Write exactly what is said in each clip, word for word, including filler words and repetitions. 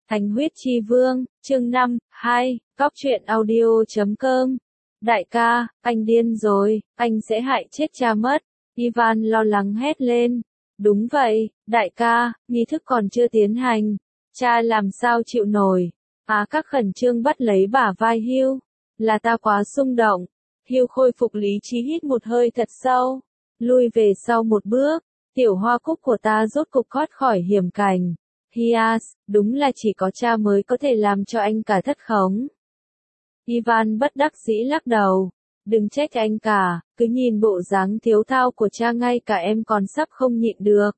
Thánh huyết chi vương, chương năm, hai, góc truyện audio chấm com. Đại ca, anh điên rồi, anh sẽ hại chết cha mất. Ivan lo lắng hét lên. Đúng vậy, đại ca, nghi thức còn chưa tiến hành. Cha làm sao chịu nổi. Á các khẩn trương bắt lấy bả vai Hugh. Là ta quá xung động. Hugh khôi phục lý trí hít một hơi thật sâu. Lui về sau một bước. Tiểu hoa cúc của ta rốt cục thoát khỏi hiểm cảnh. Hias, đúng là chỉ có cha mới có thể làm cho anh cả thất khống. Ivan bất đắc dĩ lắc đầu. Đừng trách anh cả, cứ nhìn bộ dáng thiếu thao của cha ngay cả em còn sắp không nhịn được.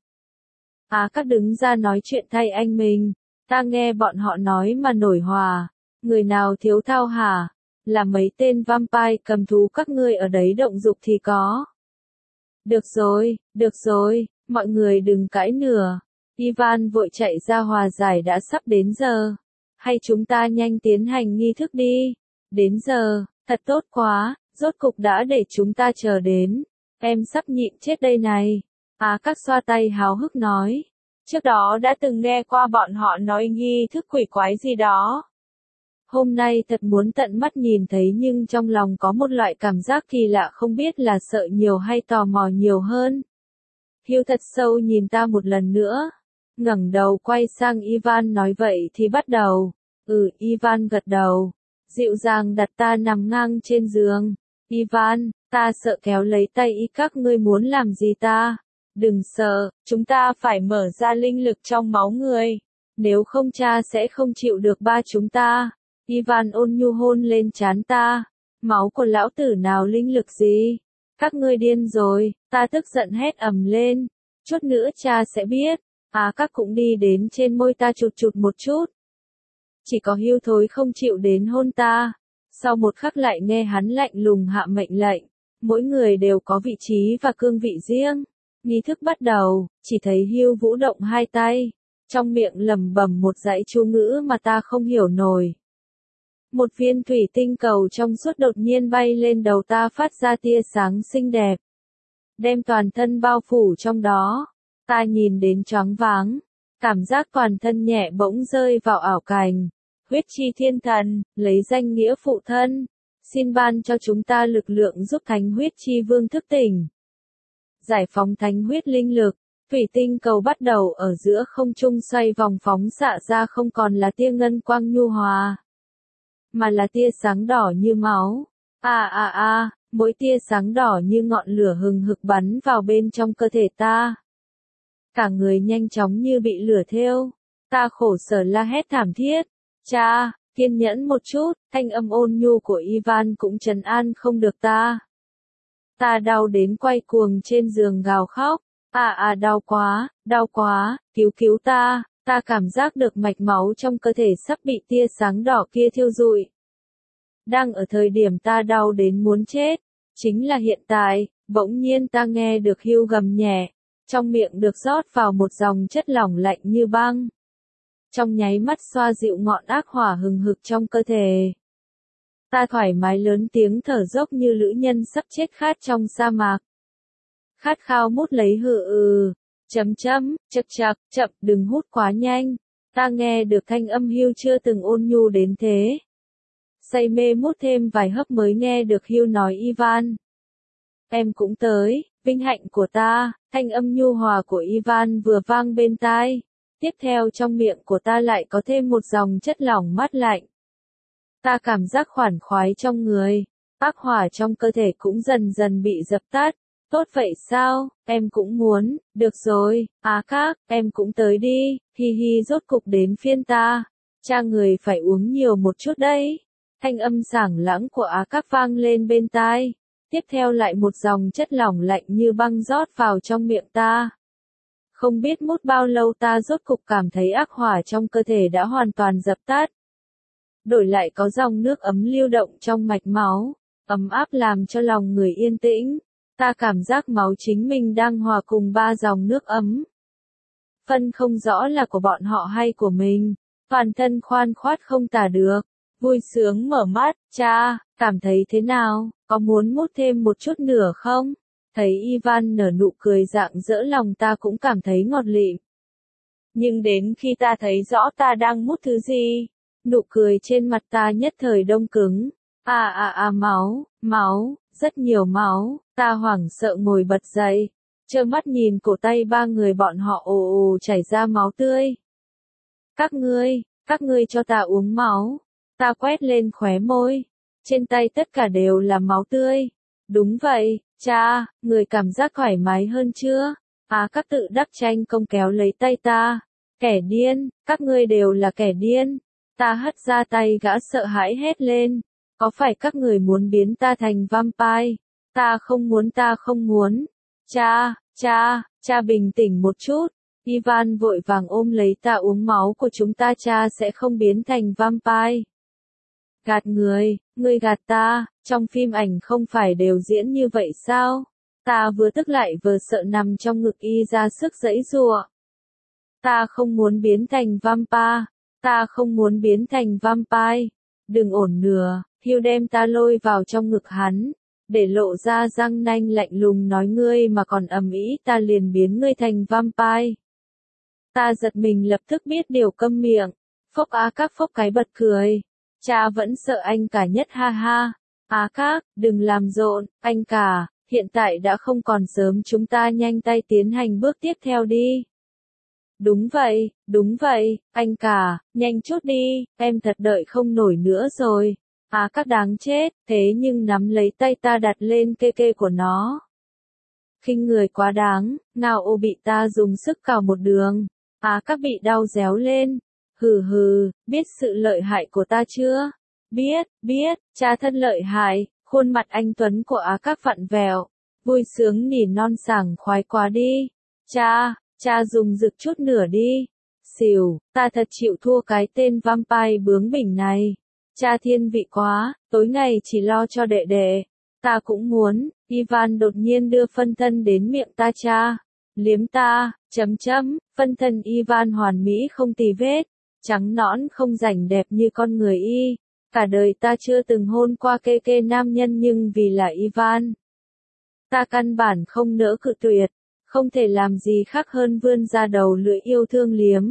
Á các đứng ra nói chuyện thay anh mình. Ta nghe bọn họ nói mà nổi hòa. Người nào thiếu thao hả? Là mấy tên vampire cầm thú các ngươi ở đấy động dục thì có. Được rồi, được rồi, mọi người đừng cãi nữa. Ivan vội chạy ra hòa giải đã sắp đến giờ. Hay chúng ta nhanh tiến hành nghi thức đi. Đến giờ, thật tốt quá, rốt cục đã để chúng ta chờ đến. Em sắp nhịn chết đây này. Á các xoa tay háo hức nói. Trước đó đã từng nghe qua bọn họ nói nghi thức quỷ quái gì đó. Hôm nay thật muốn tận mắt nhìn thấy nhưng trong lòng có một loại cảm giác kỳ lạ không biết là sợ nhiều hay tò mò nhiều hơn. Hugh thật sâu nhìn ta một lần nữa. Ngẩng đầu quay sang Ivan nói vậy thì bắt đầu. Ừ, Ivan gật đầu. Dịu dàng đặt ta nằm ngang trên giường. Ivan, ta sợ kéo lấy tay y các ngươi muốn làm gì ta? Đừng sợ, chúng ta phải mở ra linh lực trong máu người. Nếu không cha sẽ không chịu được ba chúng ta. Ivan ôn nhu hôn lên trán ta. Máu của lão tử nào linh lực gì? Các ngươi điên rồi, ta tức giận hét ầm lên. Chút nữa cha sẽ biết. Á các cũng đi đến trên môi ta chụt chụt một chút. Chỉ có Hugh thối không chịu đến hôn ta. Sau một khắc lại nghe hắn lạnh lùng hạ mệnh lệnh. Mỗi người đều có vị trí và cương vị riêng. Nghi thức bắt đầu, chỉ thấy Hugh vũ động hai tay. Trong miệng lẩm bẩm một dãy chú ngữ mà ta không hiểu nổi. Một viên thủy tinh cầu trong suốt đột nhiên bay lên đầu ta phát ra tia sáng xinh đẹp. Đem toàn thân bao phủ trong đó. Ta nhìn đến choáng váng. Cảm giác toàn thân nhẹ bỗng rơi vào ảo cảnh. Huyết chi thiên thần, lấy danh nghĩa phụ thân. Xin ban cho chúng ta lực lượng giúp thánh huyết chi vương thức tỉnh. Giải phóng thánh huyết linh lực. Thủy tinh cầu bắt đầu ở giữa không trung xoay vòng phóng xạ ra không còn là tia ngân quang nhu hòa. Mà là tia sáng đỏ như máu. À à à, mỗi tia sáng đỏ như ngọn lửa hừng hực bắn vào bên trong cơ thể ta. Cả người nhanh chóng như bị lửa thiêu. Ta khổ sở la hét thảm thiết. Cha, kiên nhẫn một chút, thanh âm ôn nhu của Ivan cũng trấn an không được ta. Ta đau đến quay cuồng trên giường gào khóc. À à đau quá, đau quá, cứu cứu ta. Ta cảm giác được mạch máu trong cơ thể sắp bị tia sáng đỏ kia thiêu rụi. Đang ở thời điểm ta đau đến muốn chết. Chính là hiện tại, bỗng nhiên ta nghe được Hugh gầm nhẹ. Trong miệng được rót vào một dòng chất lỏng lạnh như băng. Trong nháy mắt xoa dịu ngọn ác hỏa hừng hực trong cơ thể. Ta thoải mái lớn tiếng thở dốc như lữ nhân sắp chết khát trong sa mạc. Khát khao mút lấy hự ừ. Chấm chấm, chật chật, chậm, đừng hút quá nhanh. Ta nghe được thanh âm Hugh chưa từng ôn nhu đến thế. Say mê mút thêm vài hớp mới nghe được Hugh nói Ivan. Em cũng tới, vinh hạnh của ta. Thanh âm nhu hòa của Ivan vừa vang bên tai. Tiếp theo trong miệng của ta lại có thêm một dòng chất lỏng mát lạnh. Ta cảm giác khoản khoái trong người. Ác hỏa trong cơ thể cũng dần dần bị dập tắt. Tốt vậy sao, em cũng muốn, được rồi, Á các, em cũng tới đi, hi hi rốt cục đến phiên ta. Cha người phải uống nhiều một chút đấy. Thanh âm sảng lãng của Á các vang lên bên tai. Tiếp theo lại một dòng chất lỏng lạnh như băng rót vào trong miệng ta. Không biết mút bao lâu ta rốt cục cảm thấy ác hỏa trong cơ thể đã hoàn toàn dập tắt. Đổi lại có dòng nước ấm lưu động trong mạch máu, ấm áp làm cho lòng người yên tĩnh. Ta cảm giác máu chính mình đang hòa cùng ba dòng nước ấm. Phân không rõ là của bọn họ hay của mình. Toàn thân khoan khoát không tả được. Vui sướng mở mắt, cha, cảm thấy thế nào, có muốn mút thêm một chút nữa không? Thấy Ivan nở nụ cười rạng rỡ lòng ta cũng cảm thấy ngọt lịm. Nhưng đến khi ta thấy rõ ta đang mút thứ gì, nụ cười trên mặt ta nhất thời đông cứng. À à à máu, máu, rất nhiều máu, ta hoảng sợ ngồi bật dậy, trơ mắt nhìn cổ tay ba người bọn họ ồ ồ chảy ra máu tươi. Các ngươi, các ngươi cho ta uống máu. Ta quét lên khóe môi, trên tay tất cả đều là máu tươi. Đúng vậy, cha, người cảm giác thoải mái hơn chưa? Á Các tự đắc tranh công kéo lấy tay ta. Kẻ điên, các ngươi đều là kẻ điên. Ta hất ra tay gã sợ hãi hét lên. Có phải các người muốn biến ta thành vampire? Ta không muốn ta không muốn. Cha, cha, cha bình tĩnh một chút. Ivan vội vàng ôm lấy ta uống máu của chúng ta, cha sẽ không biến thành vampire. Gạt người, ngươi gạt ta, trong phim ảnh không phải đều diễn như vậy sao? Ta vừa tức lại vừa sợ nằm trong ngực y ra sức giãy giụa. Ta không muốn biến thành vampire, ta không muốn biến thành vampire. Đừng ổn nửa, Hugh đem ta lôi vào trong ngực hắn, để lộ ra răng nanh lạnh lùng nói ngươi mà còn ầm ĩ ta liền biến ngươi thành vampire. Ta giật mình lập tức biết điều câm miệng, phốc Á Các phốc cái bật cười. Cha vẫn sợ anh cả nhất ha ha. Á Các, đừng làm rộn, anh cả, hiện tại đã không còn sớm, chúng ta nhanh tay tiến hành bước tiếp theo đi. Đúng vậy, đúng vậy, anh cả, nhanh chút đi, em thật đợi không nổi nữa rồi. Á Các đáng chết, thế nhưng nắm lấy tay ta đặt lên kê kê của nó. Khinh người quá đáng, nào ô bị ta dùng sức cào một đường. Á Các bị đau réo lên. Hừ hừ, biết sự lợi hại của ta chưa? Biết, biết, cha thân lợi hại. Khuôn mặt anh Tuấn của Á Các vặn vẹo, vui sướng nỉ non sảng khoái quá đi. Cha, cha dùng rực chút nửa đi. Xỉu, ta thật chịu thua cái tên vampire bướng bỉnh này. Cha thiên vị quá, tối ngày chỉ lo cho đệ đệ. Ta cũng muốn. Ivan đột nhiên đưa phân thân đến miệng ta. Cha, liếm ta, chấm chấm, phân thân Ivan hoàn mỹ không tì vết, trắng nõn không rảnh đẹp như con người y. Cả đời ta chưa từng hôn qua kê kê nam nhân, nhưng vì là Ivan, ta căn bản không nỡ cự tuyệt, không thể làm gì khác hơn vươn ra đầu lưỡi yêu thương liếm.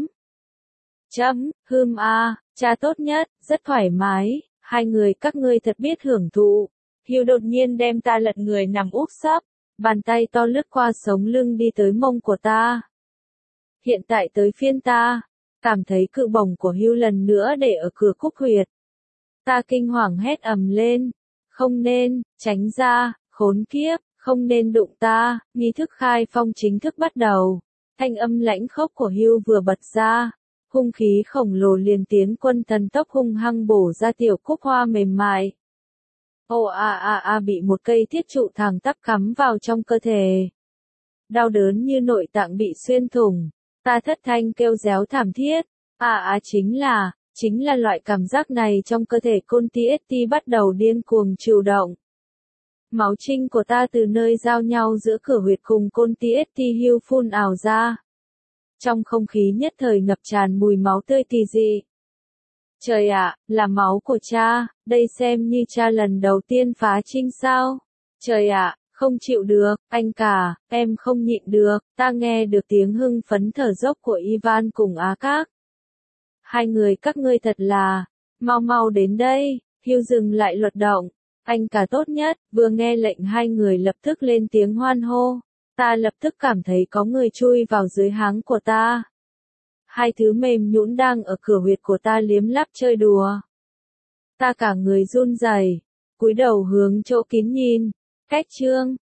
Chấm, hưm a, cha tốt nhất, rất thoải mái, hai người các ngươi thật biết hưởng thụ. Hugh đột nhiên đem ta lật người nằm úp sấp, bàn tay to lướt qua sống lưng đi tới mông của ta. Hiện tại tới phiên ta, cảm thấy cự bổng của Hugh lần nữa để ở cửa cúc huyệt. Ta kinh hoàng hét ầm lên, không nên, tránh ra, khốn kiếp, không nên đụng ta. Nghi thức khai phong chính thức bắt đầu. Thanh âm lãnh khốc của Hugh vừa bật ra, hung khí khổng lồ liền tiến quân thần tốc hung hăng bổ ra tiểu cúc hoa mềm mại. Ồ a a a bị một cây thiết trụ thẳng tắp cắm vào trong cơ thể. Đau đớn như nội tạng bị xuyên thủng, ta thất thanh kêu réo thảm thiết. À à chính là, chính là loại cảm giác này trong cơ thể Conti ét tê bắt đầu điên cuồng chịu động. Máu trinh của ta từ nơi giao nhau giữa cửa huyệt cùng Conti ét tê Hugh phun ào ra. Trong không khí nhất thời ngập tràn mùi máu tươi kỳ dị. Trời ạ, là máu của cha, đây xem như cha lần đầu tiên phá trinh sao? Trời ạ, không chịu được, anh cả, em không nhịn được. Ta nghe được tiếng hưng phấn thở dốc của Ivan cùng Á Các. Hai người các ngươi thật là, mau mau đến đây. Hugh dừng lại luật động. Anh cả tốt nhất, vừa nghe lệnh hai người lập tức lên tiếng hoan hô. Ta lập tức cảm thấy có người chui vào dưới háng của ta. Hai thứ mềm nhũn đang ở cửa huyệt của ta liếm lắp chơi đùa. Ta cả người run rẩy, cúi đầu hướng chỗ kín nhìn. Cách chương